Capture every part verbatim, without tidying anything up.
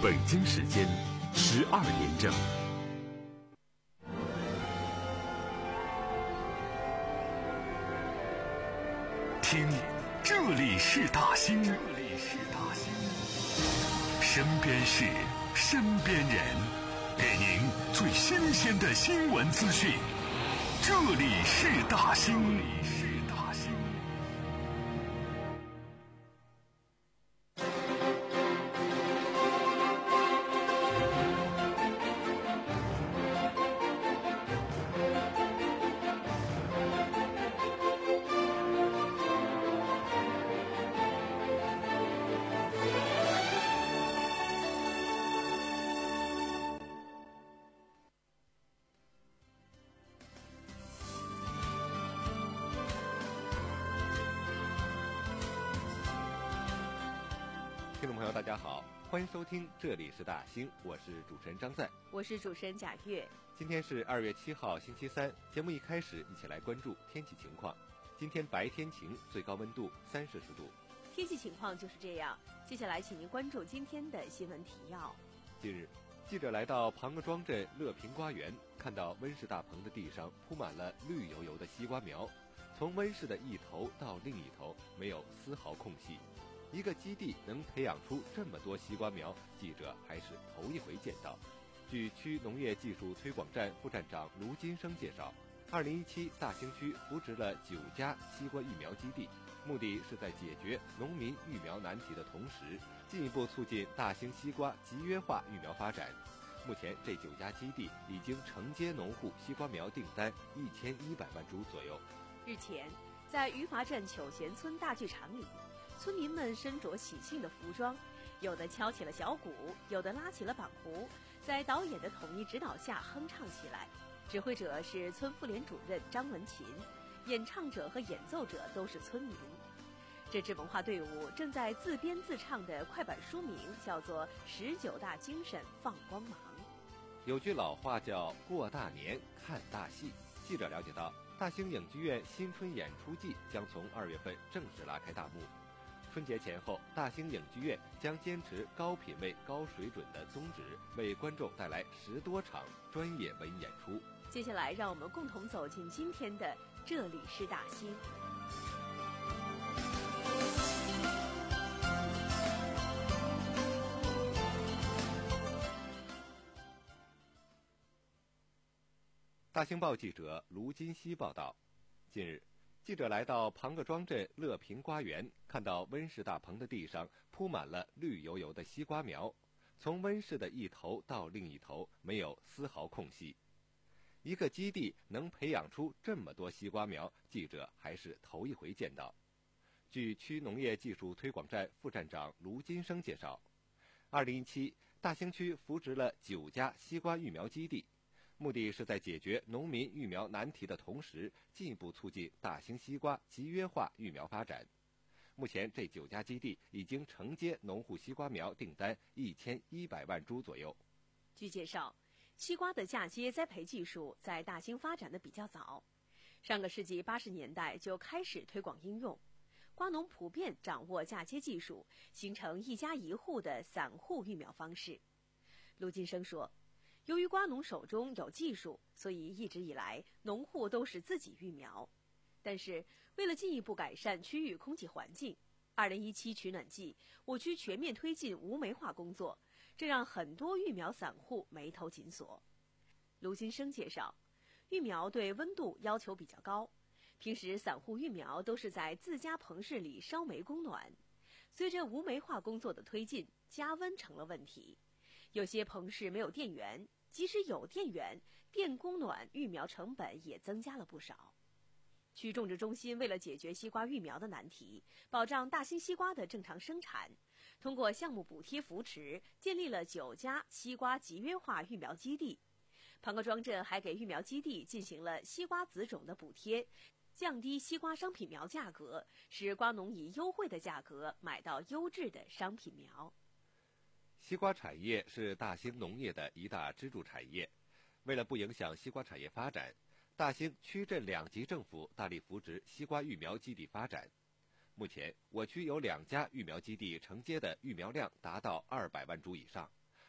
北京时间十二点整。听，这里是大兴，这里是大兴，身边事，身边人，给您最新鲜的新闻资讯。这里是大兴，这里是大兴。 听众朋友大家好，欢迎收听这里是大兴，我是主持人张赞， 我是主持人贾月。 今天是二月七号星期三，节目一开始一起来关注天气情况。今天白天晴，最高温度三摄氏度。 天气情况就是这样，接下来请您关注今天的新闻提要。 近日，记者来到庞各庄镇乐平瓜园，看到温室大棚的地上铺满了绿油油的西瓜苗，从温室的一头到另一头没有丝毫空隙。一个基地能培养出这么多西瓜苗，记者还是头一回见到。据区农业技术推广站副站长卢金生介绍，二零一七大兴区扶植了九家西瓜育苗基地，目的是在解决农民育苗难题的同时，进一步促进大兴西瓜集约化育苗发展。目前这九家基地已经承接农户西瓜苗订单一千一百万株左右。 日前，在余华镇糗贤村大剧场里，村民们身着喜庆的服装，有的敲起了小鼓，有的拉起了板胡，在导演的统一指导下哼唱起来。指挥者是村妇联主任张文琴，演唱者和演奏者都是村民。这支文化队伍正在自编自唱的快板书名叫做《十九大精神放光芒》。 有句老话叫过大年看大戏。记者了解到，大兴影剧院新春演出季将从二月份正式拉开大幕。春节前后，大兴影剧院将坚持高品位、高水准的宗旨，为观众带来十多场专业文艺演出。 接下来，让我们共同走进今天的《这里是大兴》。 大兴报记者卢金熙报道，近日，记者来到庞各庄镇乐平瓜园，看到温室大棚的地上铺满了绿油油的西瓜苗，从温室的一头到另一头没有丝毫空隙。一个基地能培养出这么多西瓜苗，记者还是头一回见到。据区农业技术推广站副站长卢金生介绍，二零一七大兴区扶植了九家西瓜育苗基地，目的是在解决农民育苗难题的同时，进一步促进大兴西瓜集约化育苗发展。目前这九家基地已经承接农户西瓜苗订单一千一百万株左右。 据介绍，西瓜的嫁接栽培技术在大兴发展的比较早，上个世纪八十年代就开始推广应用，瓜农普遍掌握嫁接技术，形成一家一户的散户育苗方式。卢金生说，由于瓜农手中有技术，所以一直以来农户都是自己育苗。但是为了进一步改善区域空气环境，二零一七取暖季，我区全面推进无煤化工作，这让很多育苗散户眉头紧锁。卢金生介绍，育苗对温度要求比较高，平时散户育苗都是在自家棚室里烧煤供暖，随着无煤化工作的推进，加温成了问题。有些棚室没有电源，即使有电源，电供暖育苗成本也增加了不少。区种植中心为了解决西瓜育苗的难题，保障大兴西瓜的正常生产，通过项目补贴扶持，建立了九家西瓜集约化育苗基地。庞各庄镇还给育苗基地进行了西瓜子种的补贴，降低西瓜商品苗价格，使瓜农以优惠的价格买到优质的商品苗。 西瓜产业是大兴农业的一大支柱产业，为了不影响西瓜产业发展，大兴区镇两级政府大力扶植西瓜育苗基地发展。目前，我区有两家育苗基地承接的育苗量达到二百万株以上，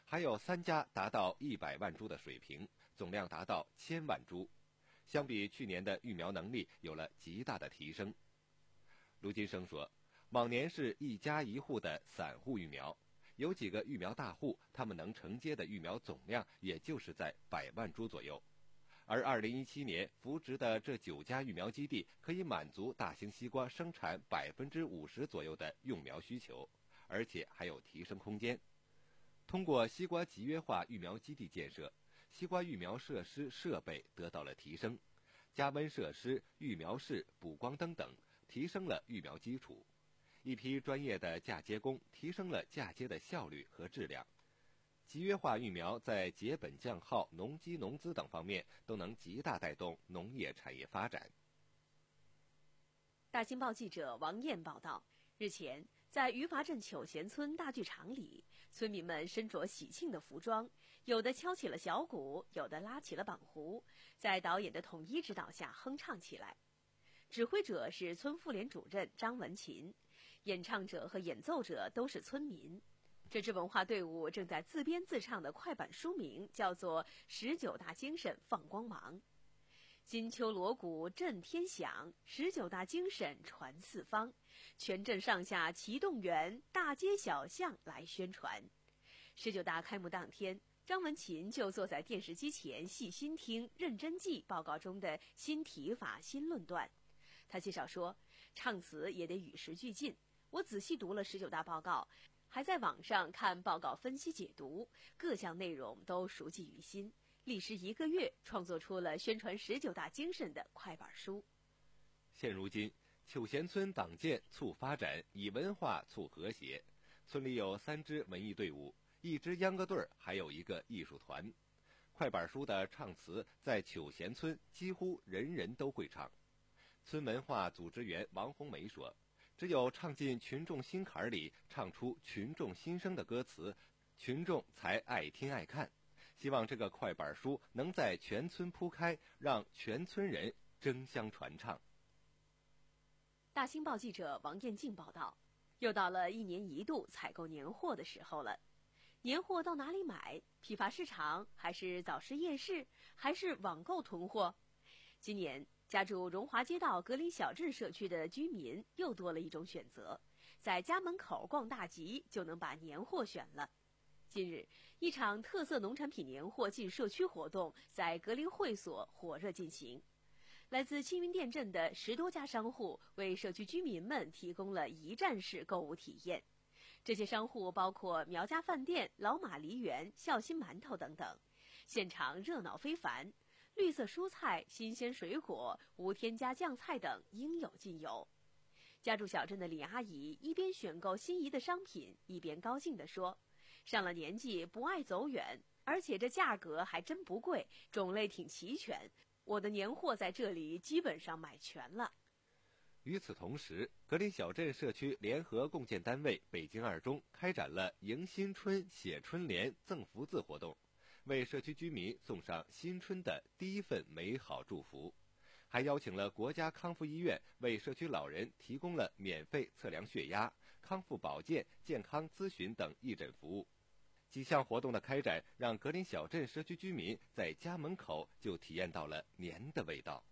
还有三家达到一百万株的水平，总量达到千万株，相比去年的育苗能力有了极大的提升。卢金生说，往年是一家一户的散户育苗，有几个育苗大户，他们能承接的育苗总量也就是在百万株左右。而二零一七年扶植的这九家育苗基地可以满足大兴西瓜生产百分之五十左右的用苗需求，而且还有提升空间。通过西瓜集约化育苗基地建设，西瓜育苗设施设备得到了提升，加温设施、育苗室、补光灯等提升了育苗基础。一批专业的嫁接工提升了嫁接的效率和质量。集约化育苗在节本降耗、农机农资等方面都能极大带动农业产业发展。 大新报记者王燕报道，日前，在余华镇糗贤村大剧场里，村民们身着喜庆的服装，有的敲起了小鼓，有的拉起了板胡，在导演的统一指导下哼唱起来。指挥者是村妇联主任张文琴，演唱者和演奏者都是村民。这支文化队伍正在自编自唱的快板书名叫做《十九大精神放光芒》，金秋锣鼓震天响，十九大精神传四方，全镇上下齐动员，大街小巷来宣传。十九大开幕当天，张文琴就坐在电视机前细心听、认真记报告中的新提法、新论断。他介绍说，唱词也得与时俱进。我仔细读了十九大报告，还在网上看报告分析解读，各项内容都熟记于心。历时一个月，创作出了宣传十九大精神的快板书。 现如今，糗贤村党建促发展，以文化促和谐。村里有三支文艺队伍，一支秧歌队，还有一个艺术团。快板书的唱词在糗贤村几乎人人都会唱。村文化组织员王红梅说，只有唱进群众心坎里，唱出群众心声的歌词，群众才爱听爱看。希望这个快板书能在全村铺开，让全村人争相传唱。 大新报记者王艳静报道，又到了一年一度采购年货的时候了。年货到哪里买？批发市场，还是早市夜市，还是网购囤货？今年家住荣华街道格林小镇社区的居民又多了一种选择，在家门口逛大集就能把年货选了。近日，一场特色农产品年货进社区活动在格林会所火热进行。来自青云店镇的十多家商户为社区居民们提供了一站式购物体验。这些商户包括苗家饭店、老马梨园、孝心馒头等等，现场热闹非凡。绿色蔬菜、新鲜水果、无添加酱菜等应有尽有。家住小镇的李阿姨一边选购心仪的商品，一边高兴地说：“上了年纪不爱走远，而且这价格还真不贵，种类挺齐全。我的年货在这里基本上买全了。” 与此同时，格林小镇社区联合共建单位北京二中开展了迎新春、写春联、赠福字活动，为社区居民送上新春的第一份美好祝福，还邀请了国家康复医院为社区老人提供了免费测量血压、康复保健、健康咨询等义诊服务。几项活动的开展，让格林小镇社区居民在家门口就体验到了年的味道。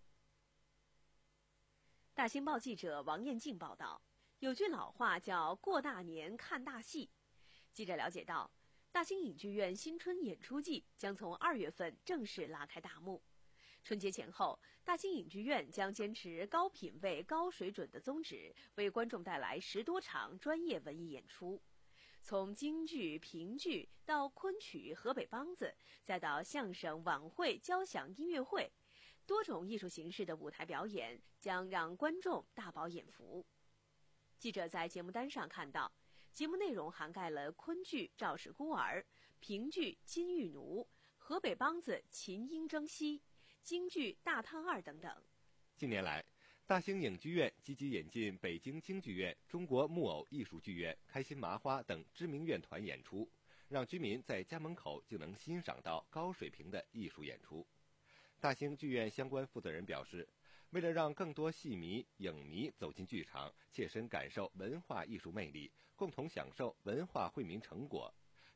大新报记者王艳静报道，有句老话叫过大年看大戏。记者了解到，大兴影剧院新春演出季将从二月份正式拉开大幕。春节前后，大兴影剧院将坚持高品位、高水准的宗旨，为观众带来十多场专业文艺演出。从京剧、评剧到昆曲、河北梆子，再到相声、晚会、交响音乐会，多种艺术形式的舞台表演将让观众大饱眼福。记者在节目单上看到，节目内容涵盖了昆剧《赵氏孤儿》、评剧《金玉奴》、河北梆子《秦英征西》、京剧《大探二》等等。 近年来，大兴影剧院积极引进北京京剧院、中国木偶艺术剧院、开心麻花等知名院团演出，让居民在家门口就能欣赏到高水平的艺术演出。大兴剧院相关负责人表示，为了让更多戏迷、影迷走进剧场，切身感受文化艺术魅力，共同享受文化惠民成果，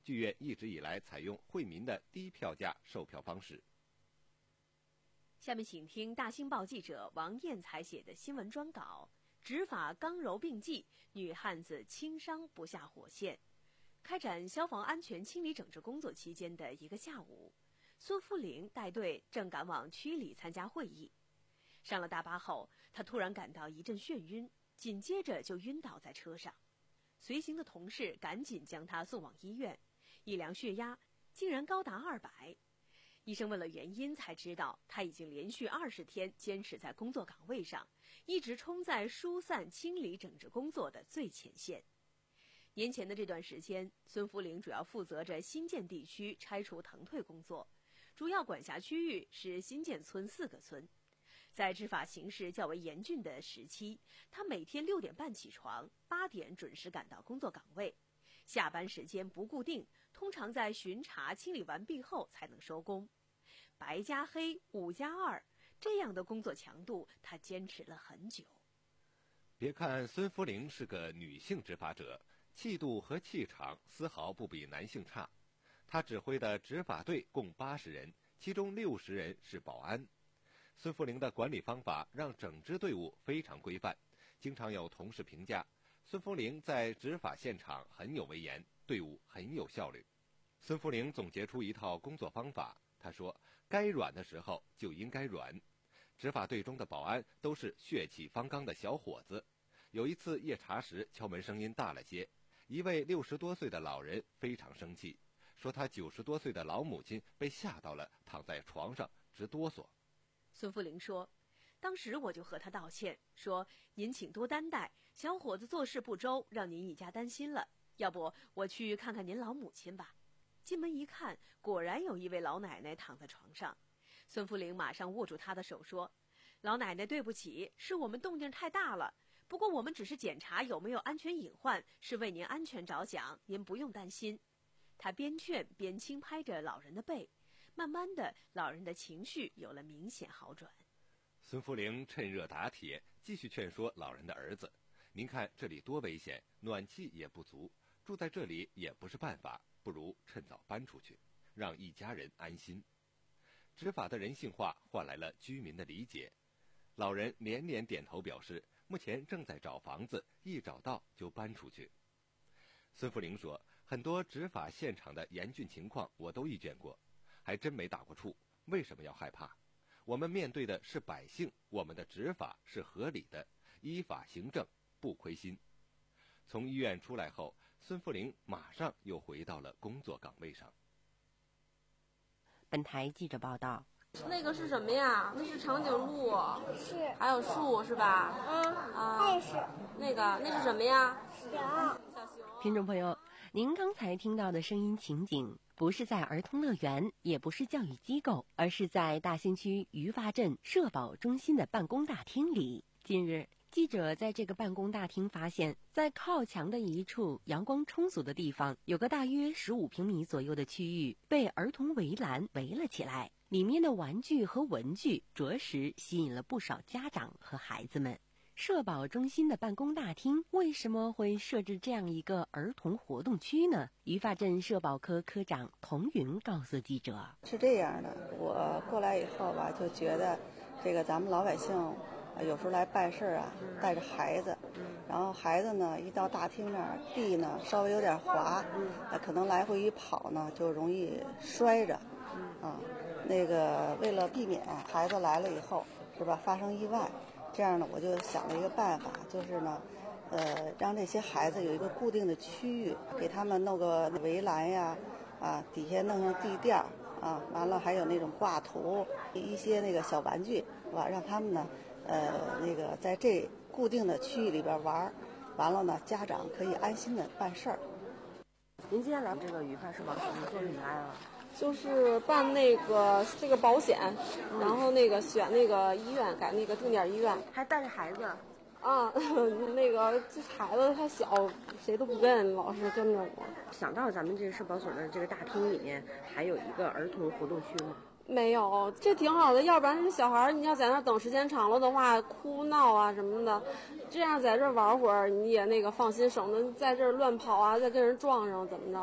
剧院一直以来采用惠民的低票价售票方式。 下面请听大新报记者王艳采写的新闻专稿：执法刚柔并济，女汉子轻伤不下火线。开展消防安全清理整治工作期间的一个下午，孙福龄带队正赶往区里参加会议。上了大巴后，他突然感到一阵眩晕，紧接着就晕倒在车上。随行的同事赶紧将他送往医院，一量血压竟然高达二百。医生问了原因，才知道他已经连续二十天坚持在工作岗位上，一直冲在疏散清理整治工作的最前线。年前的这段时间，孙福龄主要负责着新建地区拆除腾退工作，主要管辖区域是新建村四个村。在执法形势较为严峻的时期，他每天六点半起床，八点准时赶到工作岗位，下班时间不固定，通常在巡查清理完毕后才能收工。白加黑，五加二，这样的工作强度，他坚持了很久。 别看孙福龄是个女性执法者，气度和气场丝毫不比男性差。他指挥的执法队共八十人，其中六十人是保安。孙福龄的管理方法让整支队伍非常规范，经常有同事评价孙福龄在执法现场很有威严，队伍很有效率。孙福龄总结出一套工作方法，他说该软的时候就应该软。执法队中的保安都是血气方刚的小伙子。有一次夜查时，敲门声音大了些，一位六十多岁的老人非常生气，说他九十多岁的老母亲被吓到了，躺在床上直哆嗦。 孙福龄说，当时我就和他道歉，说您请多担待，小伙子做事不周，让您一家担心了，要不我去看看您老母亲吧。进门一看，果然有一位老奶奶躺在床上。孙福龄马上握住她的手说，老奶奶对不起，是我们动静太大了，不过我们只是检查有没有安全隐患，是为您安全着想，您不用担心。他边劝边轻拍着老人的背，慢慢的，老人的情绪有了明显好转。 孙福龄趁热打铁，继续劝说老人的儿子，您看这里多危险，暖气也不足，住在这里也不是办法，不如趁早搬出去，让一家人安心。执法的人性化换来了居民的理解，老人连连点头表示目前正在找房子，一找到就搬出去。孙福龄说，很多执法现场的严峻情况我都遇见过，还真没打过怵，为什么要害怕？我们面对的是百姓，我们的执法是合理的，依法行政，不亏心。从医院出来后，孙福龄马上又回到了工作岗位上。 本台记者报道。 那个是什么呀？那是长颈鹿， 是， 还有树是吧？ 嗯， 啊， 那是那个那是什么呀？ 熊。 小熊。 听众朋友，您刚才听到的声音情景，不是在儿童乐园，也不是教育机构，而是在大兴区于发镇社保中心的办公大厅里。近日，记者在这个办公大厅发现，在靠墙的一处阳光充足的地方，有个大约十五平米左右的区域被儿童围栏围了起来，里面的玩具和文具着实吸引了不少家长和孩子们。社保中心的办公大厅为什么会设置这样一个儿童活动区呢？于发镇社保科科长童云告诉记者， 是这样的，我过来以后吧，就觉得这个咱们老百姓有时候来办事啊，带着孩子，然后孩子呢一到大厅那儿，地呢稍微有点滑，可能来回一跑呢就容易摔着，啊，那个为了避免孩子来了以后是吧发生意外，这样呢我就想了一个办法，就是呢呃让这些孩子有一个固定的区域，给他们弄个围栏呀，啊底下弄上地垫啊，完了还有那种挂图，一些那个小玩具是吧，让他们呢呃，那个在这固定的区域里边玩，完了呢，家长可以安心的办事儿。 您今天来这个于发社保中心做什么来了？ 就是办那个这个保险， 嗯、 然后那个选那个医院，改那个定点医院， 还带着孩子。 啊，那个这孩子太小，谁都不跟，老是跟着我。 想到咱们这个社保所的这个大厅里面还有一个儿童活动区吗？ 没有，这挺好的，要不然这小孩你要在那等时间长了的话，哭闹啊什么的，这样在这玩会儿你也那个放心，省得在这乱跑啊，再跟人撞上怎么着。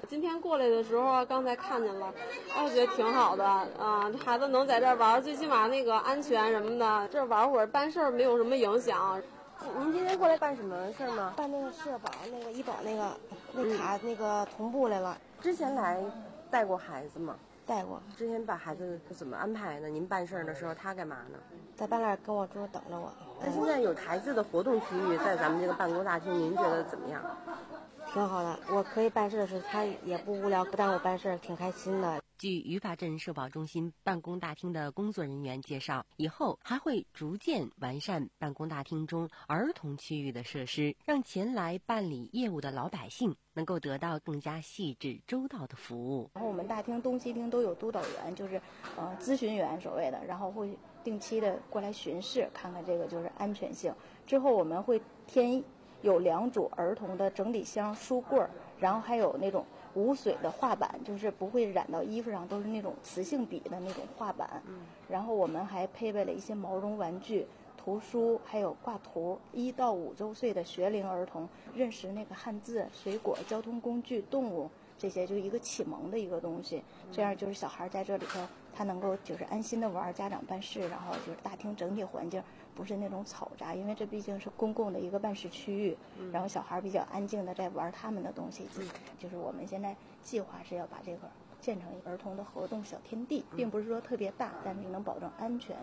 今天过来的时候，刚才看见了，我觉得挺好的啊，孩子能在这儿玩，最起码那个安全什么的，这玩会儿办事儿没有什么影响。 您今天过来办什么事儿吗？办那个社保、那个医保、那个那卡、嗯、那个同步来了。 之前来带过孩子吗？ 带过。 之前把孩子怎么安排呢？您办事儿的时候，他干嘛呢？ 在办那儿跟我桌等着我。 那现在有孩子的活动区域在咱们这个办公大厅，您觉得怎么样？ 挺好的，我可以办事的时候，他也不无聊，不耽误办事，挺开心的。 据于发镇社保中心办公大厅的工作人员介绍，以后还会逐渐完善办公大厅中儿童区域的设施，让前来办理业务的老百姓能够得到更加细致周到的服务。 然后我们大厅东西厅都有督导员，就是呃咨询员所谓的，然后会定期的过来巡视，看看这个就是安全性。之后我们会添有两组儿童的整理箱、书柜，然后还有那种无水的画板，就是不会染到衣服上，都是那种磁性笔的那种画板。嗯，然后我们还配备了一些毛绒玩具、图书，还有挂图。一到五周岁的学龄儿童认识那个汉字、水果、交通工具、动物，这些就一个启蒙的一个东西。这样就是小孩在这里头，他能够就是安心的玩，家长办事，然后就是大厅整体环境不是那种嘈杂，因为这毕竟是公共的一个办事区域，然后小孩比较安静的在玩他们的东西。就是我们现在计划是要把这个建成儿童的活动小天地，并不是说特别大，但是能保证安全。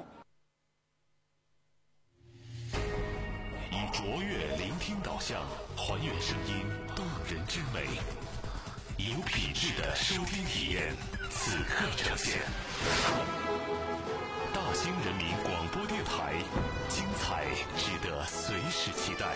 以卓越聆听导向，还原声音动人之美，有品质的收听体验，此刻呈现。大兴人民广播电台，精彩值得随时期待。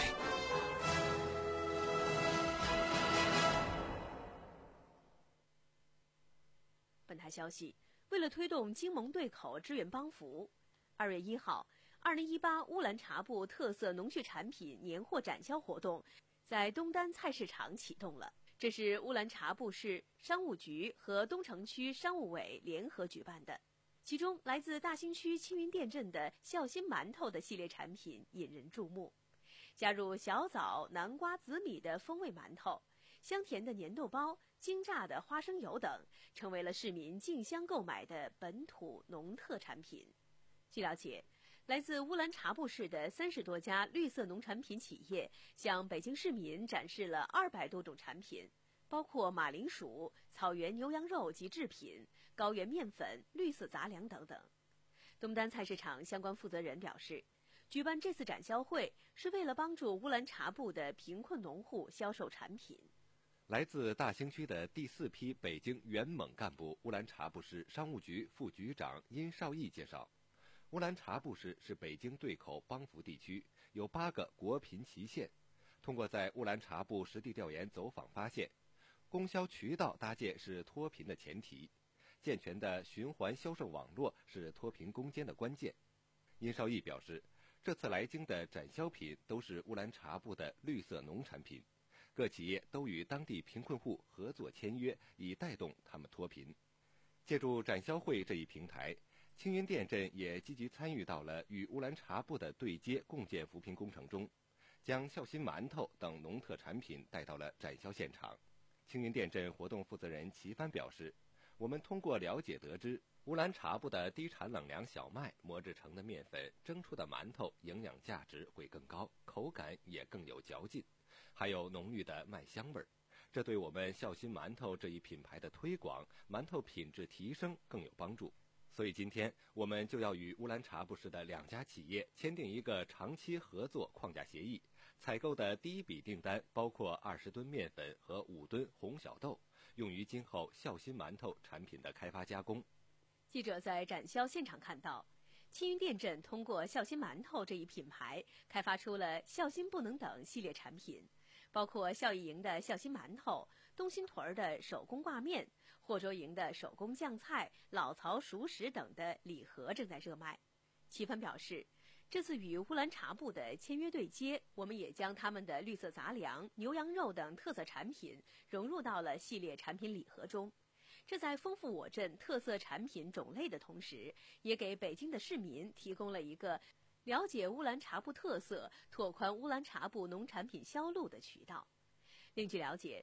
本台消息，为了推动经盟对口支援帮扶，二月一号，二零一八乌兰察布特色农畜产品年货展销活动在东单菜市场启动了。这是乌兰察布市商务局和东城区商务委联合举办的。其中，来自大兴区青云店镇的孝心馒头的系列产品引人注目，加入小枣、南瓜、紫米的风味馒头，香甜的粘豆包、精榨的花生油等，成为了市民竞相购买的本土农特产品。据了解，来自乌兰察布市的三十多家绿色农产品企业向北京市民展示了二百多种产品，包括马铃薯、草原牛羊肉及制品、高原面粉、绿色杂粮等等。东单菜市场相关负责人表示，举办这次展销会是为了帮助乌兰察布的贫困农户销售产品。 来自大兴区的第四批北京原蒙干部乌兰察布市商务局副局长殷少义介绍，乌兰察布市是北京对口帮扶地区，有八个国贫旗县。通过在乌兰察布实地调研走访发现，供销渠道搭建是脱贫的前提，健全的循环销售网络是脱贫攻坚的关键。殷少义表示，这次来京的展销品都是乌兰察布的绿色农产品，各企业都与当地贫困户合作签约，以带动他们脱贫。借助展销会这一平台，青云店镇也积极参与到了与乌兰察布的对接共建扶贫工程中，将孝心馒头等农特产品带到了展销现场。青云店镇活动负责人齐帆表示，我们通过了解得知，乌兰察布的低产冷粮小麦磨制成的面粉蒸出的馒头营养价值会更高，口感也更有嚼劲，还有浓郁的麦香味儿。这对我们孝心馒头这一品牌的推广、馒头品质提升更有帮助。所以今天我们就要与乌兰察布市的两家企业签订一个长期合作框架协议，采购的第一笔订单包括二十吨面粉和五吨红小豆，用于今后孝心馒头产品的开发加工。 记者在展销现场看到，青云店镇通过孝心馒头这一品牌，开发出了孝心不能等系列产品，包括孝义营的孝心馒头、东新屯的手工挂面、霍州营的手工酱菜、老曹熟食等的礼盒正在热卖。齐帆表示，这次与乌兰察布的签约对接，我们也将他们的绿色杂粮、牛羊肉等特色产品融入到了系列产品礼盒中。这在丰富我镇特色产品种类的同时，也给北京的市民提供了一个了解乌兰察布特色、拓宽乌兰察布农产品销路的渠道。另据了解，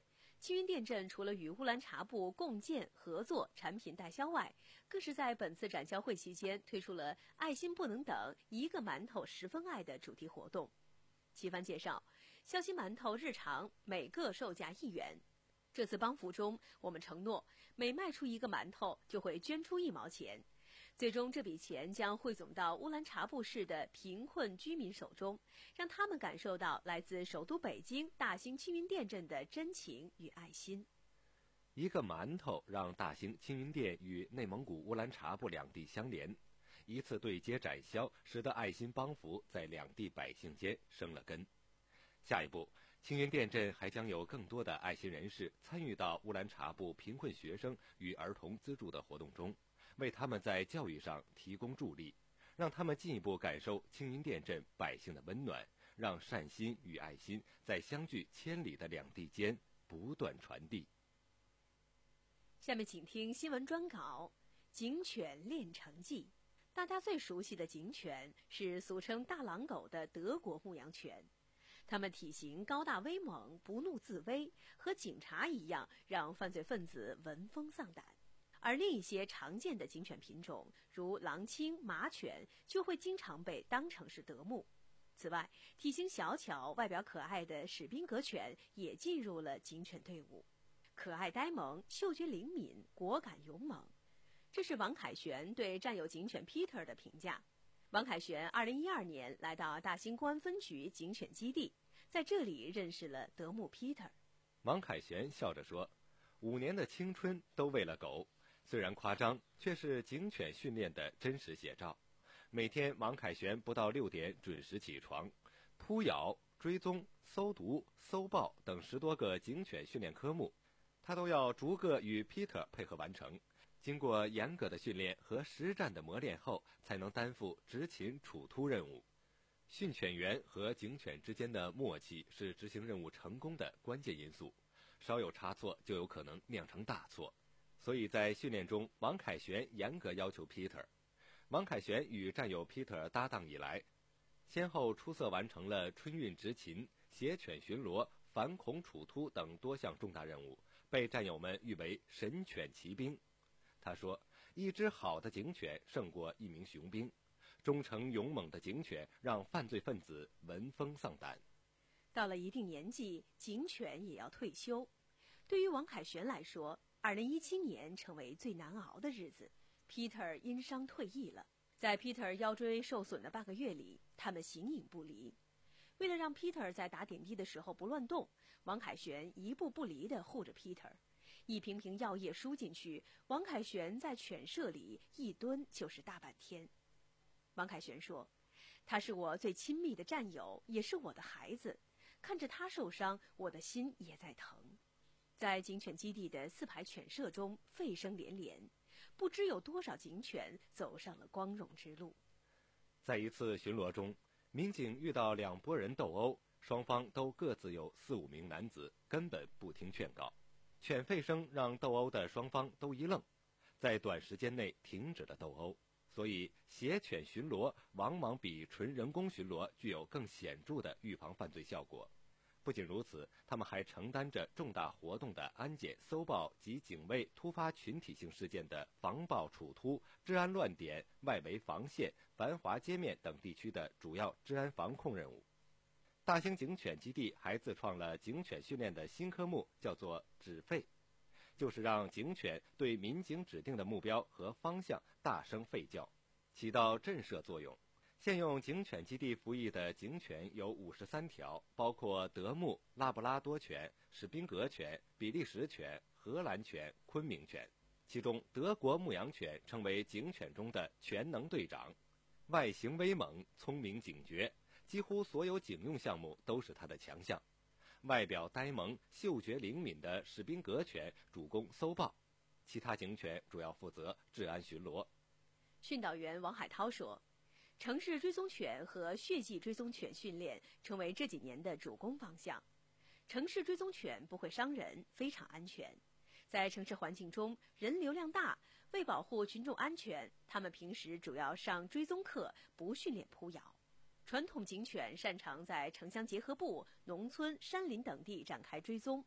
青云店镇除了与乌兰察布共建合作产品代销外，更是在本次展销会期间推出了“爱心不能等，一个馒头十分爱”的主题活动。齐帆介绍，孝心馒头日常每个售价一元。这次帮扶中，我们承诺每卖出一个馒头就会捐出一毛钱，最终这笔钱将汇总到乌兰察布市的贫困居民手中，让他们感受到来自首都北京大兴青云店镇的真情与爱心。 一个馒头让大兴青云店与内蒙古乌兰察布两地相连，一次对接展销，使得爱心帮扶在两地百姓间生了根。下一步，青云店镇还将有更多的爱心人士参与到乌兰察布贫困学生与儿童资助的活动中，为他们在教育上提供助力，让他们进一步感受青云店镇百姓的温暖，让善心与爱心在相距千里的两地间不断传递。 下面请听新闻专稿：警犬练成记。大家最熟悉的警犬是俗称大狼狗的德国牧羊犬，它们体型高大威猛，不怒自威，和警察一样，让犯罪分子闻风丧胆。而另一些常见的警犬品种，如狼青、马犬，就会经常被当成是德牧。此外，体型小巧、外表可爱的史宾格犬也进入了警犬队伍。可爱呆萌，嗅觉灵敏，果敢勇猛。这是王凯旋对战友警犬 Peter 的评价。王凯旋二零一二年来到大兴公安分局警犬基地，在这里认识了德牧 Peter。 王凯旋笑着说：“五年的青春都为了狗。”虽然夸张，却是警犬训练的真实写照。每天，王凯旋不到六点准时起床，扑咬、追踪、搜毒、搜爆等十多个警犬训练科目，他都要逐个与 Peter 配合完成。经过严格的训练和实战的磨练后，才能担负执勤处突任务。训犬员和警犬之间的默契是执行任务成功的关键因素，稍有差错就有可能酿成大错。所以在训练中，王凯旋严格要求 Peter。王凯旋与战友 Peter 搭档以来，先后出色完成了春运执勤、携犬巡逻、反恐处突等多项重大任务，被战友们誉为神犬骑兵。他说，一只好的警犬胜过一名雄兵，忠诚勇猛的警犬让犯罪分子闻风丧胆。 到了一定年纪，警犬也要退休。对于王凯旋来说，二零一七年成为最难熬的日子。Peter 因伤退役了，在 Peter 腰椎受损的半个月里，他们形影不离。为了让 Peter 在打点滴的时候不乱动，王凯旋一步不离地护着 Peter。一瓶瓶药液输进去，王凯旋在犬舍里一蹲就是大半天。王凯旋说，他是我最亲密的战友，也是我的孩子，看着他受伤，我的心也在疼。在警犬基地的四排犬舍中，沸声连连，不知有多少警犬走上了光荣之路。 在一次巡逻中，民警遇到两拨人斗殴，双方都各自有四五名男子，根本不听劝告。犬吠声让斗殴的双方都一愣，在短时间内停止了斗殴。所以携犬巡逻往往比纯人工巡逻具有更显著的预防犯罪效果。不仅如此，他们还承担着重大活动的安检、搜报及警卫突发群体性事件的防暴处突、治安乱点、外围防线、繁华街面等地区的主要治安防控任务。大兴警犬基地还自创了警犬训练的新科目，叫做指吠，就是让警犬对民警指定的目标和方向大声吠叫，起到震慑作用。现用警犬基地服役的警犬有五十三条，包括德牧、拉布拉多犬、史宾格犬、比利时犬、荷兰犬、昆明犬。其中德国牧羊犬称为警犬中的全能队长，外形威猛，聪明警觉，几乎所有警用项目都是它的强项。外表呆萌、嗅觉灵敏的史宾格犬主攻搜报，其他警犬主要负责治安巡逻。 训导员王海涛说，城市追踪犬和血迹追踪犬训练成为这几年的主攻方向。城市追踪犬不会伤人，非常安全。在城市环境中，人流量大，为保护群众安全，他们平时主要上追踪课，不训练扑咬。传统警犬擅长在城乡结合部、农村、山林等地展开追踪，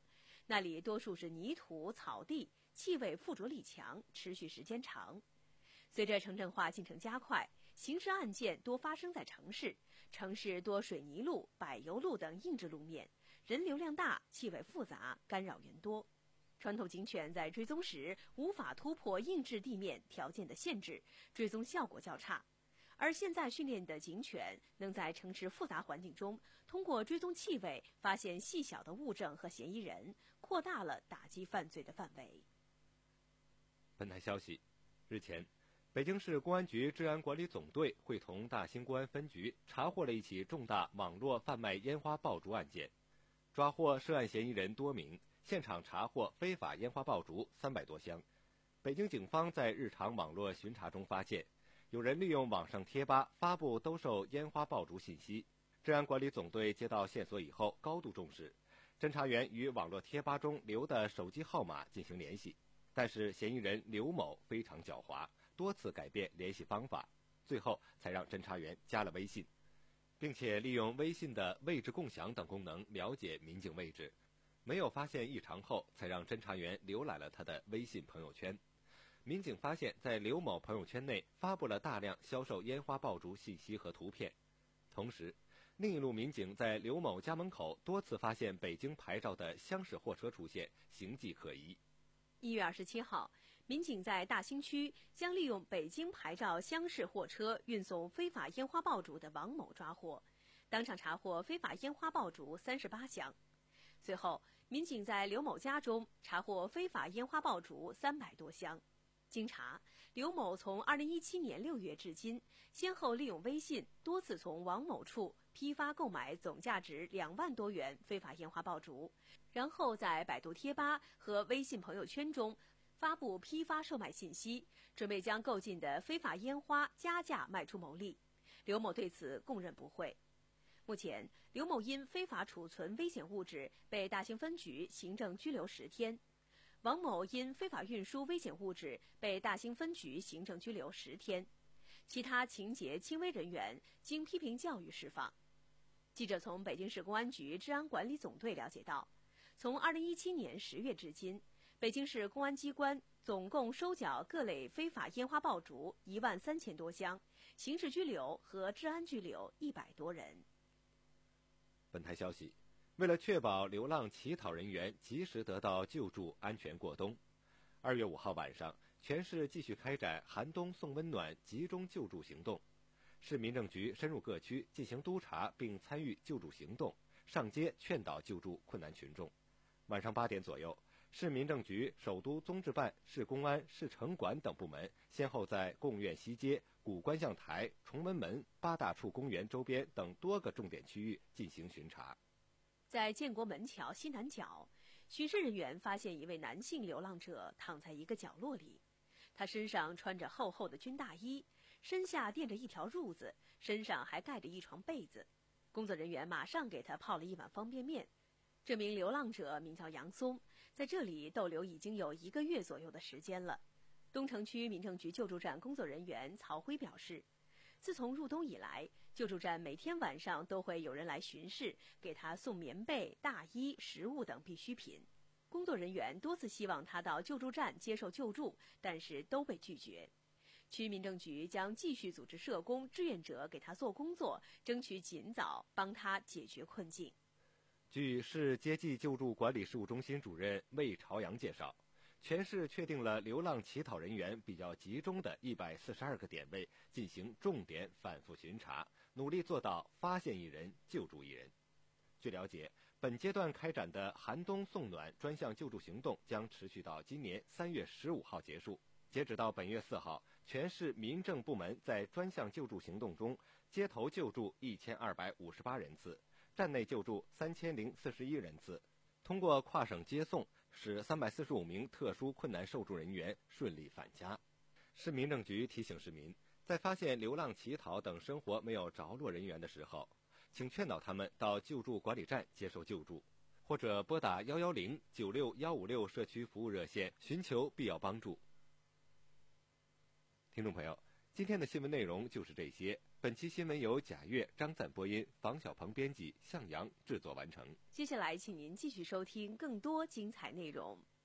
那里多数是泥土、草地，气味附着力强，持续时间长。随着城镇化进程加快，刑事案件多发生在城市，城市多水泥路、柏油路等硬质路面，人流量大，气味复杂，干扰源多。传统警犬在追踪时无法突破硬质地面条件的限制，追踪效果较差。而现在训练的警犬能在城市复杂环境中，通过追踪气味发现细小的物证和嫌疑人，扩大了打击犯罪的范围。 本台消息，日前，北京市公安局治安管理总队会同大兴公安分局查获了一起重大网络贩卖烟花爆竹案件，抓获涉案嫌疑人多名，现场查获非法烟花爆竹三百多箱。北京警方在日常网络巡查中发现，有人利用网上贴吧发布兜售烟花爆竹信息。治安管理总队接到线索以后高度重视，侦查员与网络贴吧中留的手机号码进行联系，但是嫌疑人刘某非常狡猾，多次改变联系方法，最后才让侦查员加了微信，并且利用微信的位置共享等功能了解民警位置。没有发现异常后，才让侦查员浏览了他的微信朋友圈。民警发现，在刘某朋友圈内发布了大量销售烟花爆竹信息和图片。同时，另一路民警在刘某家门口多次发现北京牌照的厢式货车出现，形迹可疑。 一月二十七号，民警在大兴区将利用北京牌照厢式货车运送非法烟花爆竹的王某抓获，当场查获非法烟花爆竹三十八箱。随后，民警在刘某家中查获非法烟花爆竹三百多箱。经查，刘某从二零一七年六月至今，先后利用微信多次从王某处批发购买总价值两万多元非法烟花爆竹，然后在百度贴吧和微信朋友圈中发布批发售卖信息，准备将购进的非法烟花加价卖出牟利。刘某对此供认不讳。目前，刘某因非法储存危险物质被大兴分局行政拘留十天。王某因非法运输危险物质被大兴分局行政拘留十天，其他情节轻微人员经批评教育释放。记者从北京市公安局治安管理总队了解到，从二零一七年十月至今，北京市公安机关总共收缴各类非法烟花爆竹一万三千多箱，刑事拘留和治安拘留一百多人。 本台消息，为了确保流浪乞讨人员及时得到救助、安全过冬，二月五号晚上，全市继续开展寒冬送温暖集中救助行动。市民政局深入各区进行督查并参与救助行动，上街劝导救助困难群众。晚上八点左右，市民政局、首都综治办、市公安、市城管等部门先后在贡院西街、古观象台、崇文门、八大处公园周边等多个重点区域进行巡查。 在建国门桥西南角，巡视人员发现一位男性流浪者躺在一个角落里，他身上穿着厚厚的军大衣，身下垫着一条褥子，身上还盖着一床被子。工作人员马上给他泡了一碗方便面。这名流浪者名叫杨松，在这里逗留已经有一个月左右的时间了。东城区民政局救助站工作人员曹辉表示，自从入冬以来，救助站每天晚上都会有人来巡视，给他送棉被、大衣、食物等必需品。工作人员多次希望他到救助站接受救助，但是都被拒绝。区民政局将继续组织社工、志愿者给他做工作，争取尽早帮他解决困境。 据市接济救助管理事务中心主任魏朝阳介绍，全市确定了流浪乞讨人员比较集中的一百四十二个点位，进行重点反复巡查，努力做到发现一人救助一人。据了解，本阶段开展的寒冬送暖专项救助行动将持续到今年三月十五号结束。截止到本月四号，全市民政部门在专项救助行动中街头救助一千二百五十八人次，站内救助三千零四十一人次。通过跨省接送，使三百四十五名特殊困难受助人员顺利返家。市民政局提醒市民，在发现流浪乞讨等生活没有着落人员的时候，请劝导他们到救助管理站接受救助，或者拨打幺幺零九六幺五六社区服务热线寻求必要帮助。听众朋友，今天的新闻内容就是这些， 本期新闻由贾跃、张赞播音，房小鹏编辑，向阳制作完成。 接下来，请您继续收听更多精彩内容。